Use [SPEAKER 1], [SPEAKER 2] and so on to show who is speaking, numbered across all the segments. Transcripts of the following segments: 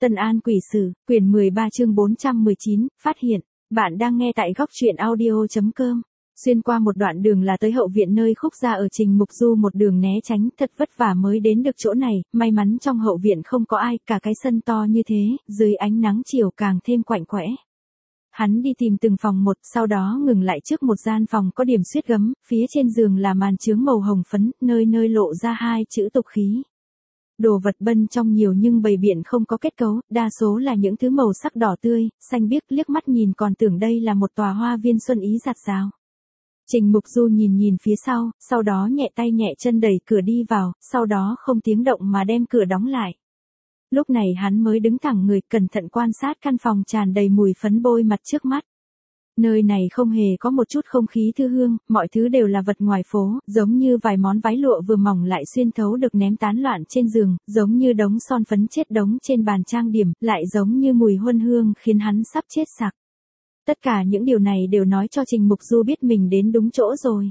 [SPEAKER 1] Tân An Quỷ Sử, quyển 13 chương 419, phát hiện. Bạn đang nghe tại góc truyện audio.com. Xuyên qua một đoạn đường là tới hậu viện nơi Khúc gia ở. Trình Mục Du một đường né tránh, thật vất vả mới đến được chỗ này, may mắn trong hậu viện không có ai, cả cái sân to như thế, dưới ánh nắng chiều càng thêm quạnh quẽ. Hắn đi tìm từng phòng một, sau đó ngừng lại trước một gian phòng có điểm xuyết gấm, phía trên giường là màn chướng màu hồng phấn, nơi nơi lộ ra hai chữ tục khí. Đồ vật bên trong nhiều nhưng bày biện không có kết cấu, đa số là những thứ màu sắc đỏ tươi, xanh biếc, liếc mắt nhìn còn tưởng đây là một tòa hoa viên xuân ý rạt rào. Trình Mục Du nhìn phía sau đó nhẹ tay nhẹ chân đẩy cửa đi vào, sau đó không tiếng động mà đem cửa đóng lại. Lúc này hắn mới đứng thẳng người, cẩn thận quan sát căn phòng tràn đầy mùi phấn bôi mặt trước mắt. Nơi này không hề có một chút không khí thư hương, mọi thứ đều là vật ngoài phố, giống như vài món váy lụa vừa mỏng lại xuyên thấu được ném tán loạn trên giường, giống như đống son phấn chết đống trên bàn trang điểm, lại giống như mùi huân hương khiến hắn sắp chết sặc. Tất cả những điều này đều nói cho Trình Mục Du biết mình đến đúng chỗ rồi.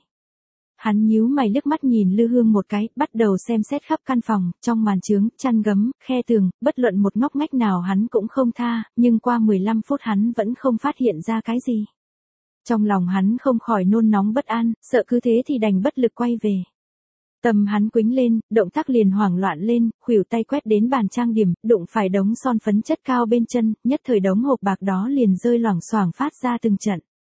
[SPEAKER 1] Hắn nhíu mày liếc mắt nhìn lư hương một cái, bắt đầu xem xét khắp căn phòng, trong màn chướng, chăn gấm, khe tường, bất luận một ngóc ngách nào hắn cũng không tha, nhưng qua 15 phút hắn vẫn không phát hiện ra cái gì. Trong lòng hắn không khỏi nôn nóng bất an, sợ cứ thế thì đành bất lực quay về. Tâm hắn quĩnh lên, động tác liền hoảng loạn lên, khuỷu tay quét đến bàn trang điểm, đụng phải đống son phấn chất cao bên chân, nhất thời đống hộp bạc đó liền rơi loảng xoảng phát ra từng trận.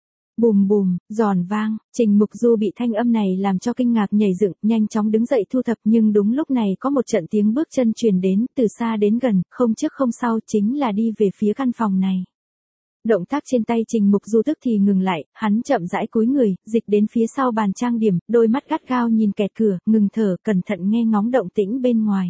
[SPEAKER 1] Bùm bùm, giòn vang, Trình Mục Du bị thanh âm này làm cho kinh ngạc nhảy dựng, nhanh chóng đứng dậy thu thập, nhưng đúng lúc này có một trận tiếng bước chân truyền đến, từ xa đến gần, không trước không sau, chính là đi về phía căn phòng này. Động tác trên tay Trình Mục Du tức thì ngừng lại, hắn chậm rãi cúi người, dịch đến phía sau bàn trang điểm, đôi mắt gắt gao nhìn kẹt cửa, ngừng thở, cẩn thận nghe ngóng động tĩnh bên ngoài.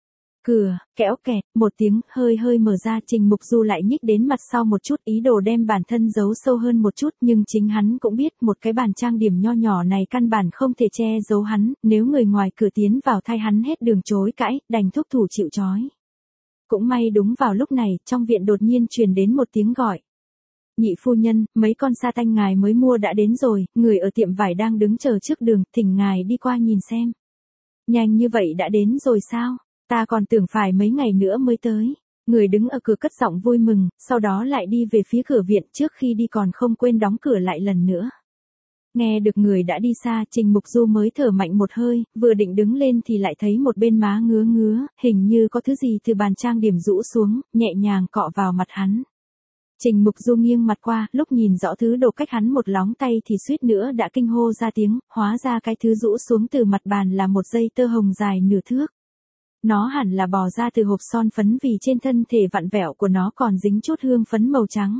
[SPEAKER 1] Cửa, kéo kẹt, một tiếng, hơi mở ra, Trình Mục Du lại nhích đến mặt sau một chút, ý đồ đem bản thân giấu sâu hơn một chút, nhưng chính hắn cũng biết, một cái bàn trang điểm nho nhỏ này căn bản không thể che giấu hắn, nếu người ngoài cửa tiến vào thay hắn hết đường chối cãi, đành thúc thủ chịu trói. Cũng may đúng vào lúc này, trong viện đột nhiên truyền đến một tiếng gọi. Nhị phu nhân, mấy con sa tanh ngài mới mua đã đến rồi, người ở tiệm vải đang đứng chờ trước đường, thỉnh ngài đi qua nhìn xem. Nhanh như vậy đã đến rồi sao? Ta còn tưởng phải mấy ngày nữa mới tới. Người đứng ở cửa cất giọng vui mừng, sau đó lại đi về phía cửa viện, trước khi đi còn không quên đóng cửa lại lần nữa. Nghe được người đã đi xa, Trình Mục Du mới thở mạnh một hơi, vừa định đứng lên thì lại thấy một bên má ngứa, hình như có thứ gì từ bàn trang điểm rũ xuống, nhẹ nhàng cọ vào mặt hắn. Trình Mục Du nghiêng mặt qua, lúc nhìn rõ thứ đồ cách hắn một lóng tay thì suýt nữa đã kinh hô ra tiếng, hóa ra cái thứ rũ xuống từ mặt bàn là một dây tơ hồng dài nửa thước. Nó hẳn là bò ra từ hộp son phấn vì trên thân thể vặn vẹo của nó còn dính chút hương phấn màu trắng.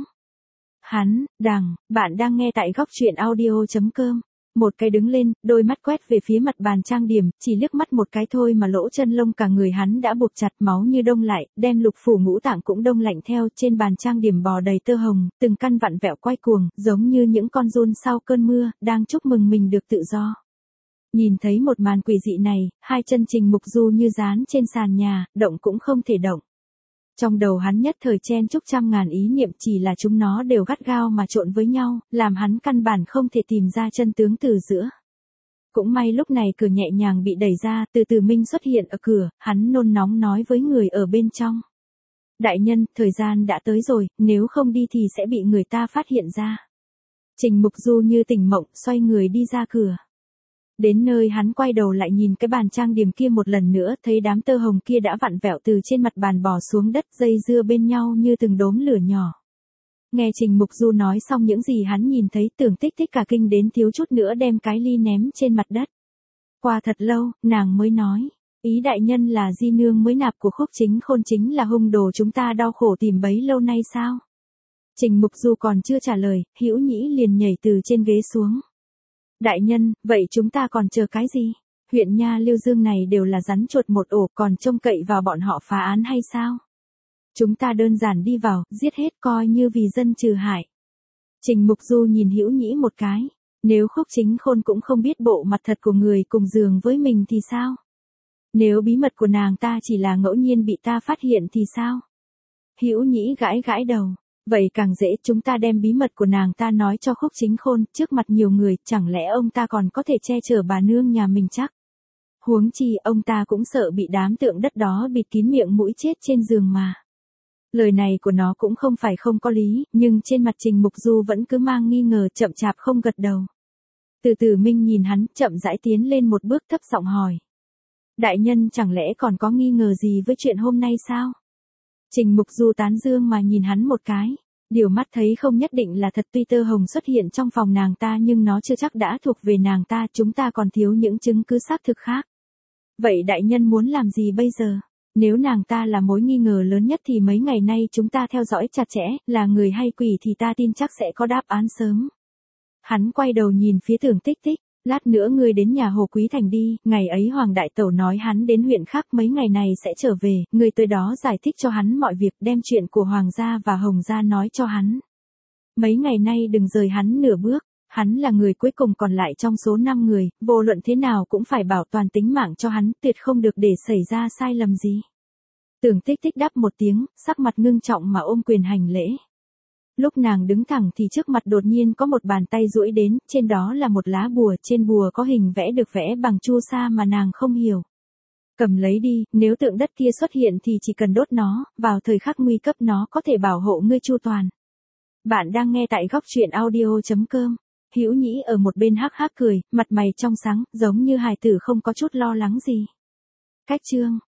[SPEAKER 1] Bạn đang nghe tại góc truyện audio.com. Một cái đứng lên, đôi mắt quét về phía mặt bàn trang điểm, chỉ liếc mắt một cái thôi mà lỗ chân lông cả người hắn đã buộc chặt, máu như đông lại, đem lục phủ ngũ tạng cũng đông lạnh theo, trên bàn trang điểm bò đầy tơ hồng, từng căn vặn vẹo quay cuồng, giống như những con giun sau cơn mưa, đang chúc mừng mình được tự do. Nhìn thấy một màn quỷ dị này, hai chân Trình Mục Du như dán trên sàn nhà, động cũng không thể động. Trong đầu hắn nhất thời chen chúc trăm ngàn ý niệm, chỉ là chúng nó đều gắt gao mà trộn với nhau, làm hắn căn bản không thể tìm ra chân tướng từ giữa. Cũng may lúc này cửa nhẹ nhàng bị đẩy ra, từ từ Minh xuất hiện ở cửa, hắn nôn nóng nói với người ở bên trong. Đại nhân, thời gian đã tới rồi, nếu không đi thì sẽ bị người ta phát hiện ra. Trình Mục Du như tỉnh mộng, xoay người đi ra cửa. Đến nơi hắn quay đầu lại nhìn cái bàn trang điểm kia một lần nữa, thấy đám tơ hồng kia đã vặn vẹo từ trên mặt bàn bò xuống đất, dây dưa bên nhau như từng đốm lửa nhỏ. Nghe Trình Mục Du nói xong những gì hắn nhìn thấy, tưởng tích cả kinh đến thiếu chút nữa đem cái ly ném trên mặt đất. Qua thật lâu, nàng mới nói, ý đại nhân là di nương mới nạp của Khúc Chính Khôn chính là hung đồ chúng ta đau khổ tìm bấy lâu nay sao? Trình Mục Du còn chưa trả lời, Hữu Nhĩ liền nhảy từ trên ghế xuống. Đại nhân, vậy chúng ta còn chờ cái gì? Huyện Nha Liêu Dương này đều là rắn chuột một ổ, còn trông cậy vào bọn họ phá án hay sao? Chúng ta đơn giản đi vào, giết hết coi như vì dân trừ hại. Trình Mục Du nhìn Hữu Nhĩ một cái. Nếu Khúc Chính Khôn cũng không biết bộ mặt thật của người cùng giường với mình thì sao? Nếu bí mật của nàng ta chỉ là ngẫu nhiên bị ta phát hiện thì sao? Hữu Nhĩ gãi đầu. Vậy càng dễ, chúng ta đem bí mật của nàng ta nói cho Khúc Chính Khôn, trước mặt nhiều người, chẳng lẽ ông ta còn có thể che chở bà nương nhà mình chắc? Huống chi, ông ta cũng sợ bị đám tượng đất đó bịt kín miệng mũi chết trên giường mà. Lời này của nó cũng không phải không có lý, nhưng trên mặt Trình Mục Du vẫn cứ mang nghi ngờ, chậm chạp không gật đầu. Từ từ Minh nhìn hắn, chậm rãi tiến lên một bước, thấp giọng hỏi. Đại nhân chẳng lẽ còn có nghi ngờ gì với chuyện hôm nay sao? Trình Mục Du tán dương mà nhìn hắn một cái. Điều mắt thấy không nhất định là thật, tuy tơ hồng xuất hiện trong phòng nàng ta nhưng nó chưa chắc đã thuộc về nàng ta, chúng ta còn thiếu những chứng cứ xác thực khác. Vậy đại nhân muốn làm gì bây giờ? Nếu nàng ta là mối nghi ngờ lớn nhất thì mấy ngày nay chúng ta theo dõi chặt chẽ, là người hay quỷ thì ta tin chắc sẽ có đáp án sớm. Hắn quay đầu nhìn phía Tưởng Tích Tích, lát nữa ngươi đến nhà Hồ Quý Thành đi, ngày ấy Hoàng Đại Tẩu nói hắn đến huyện khác mấy ngày này sẽ trở về, ngươi tới đó giải thích cho hắn mọi việc, đem chuyện của Hoàng gia và Hồng gia nói cho hắn. Mấy ngày nay đừng rời hắn nửa bước, hắn là người cuối cùng còn lại trong số 5 người, vô luận thế nào cũng phải bảo toàn tính mạng cho hắn, tuyệt không được để xảy ra sai lầm gì. Tưởng Tích Tích đáp một tiếng, sắc mặt ngưng trọng mà ôm quyền hành lễ. Lúc nàng đứng thẳng thì trước mặt đột nhiên có một bàn tay duỗi đến, trên đó là một lá bùa, trên bùa có hình vẽ được vẽ bằng chu sa mà nàng không hiểu. Cầm lấy đi, nếu tượng đất kia xuất hiện thì chỉ cần đốt nó, vào thời khắc nguy cấp nó có thể bảo hộ ngươi chu toàn. Bạn đang nghe tại góc truyện audio.com. Hữu Nhĩ ở một bên hắc hắc cười, mặt mày trong sáng, giống như hài tử không có chút lo lắng gì. Cách chương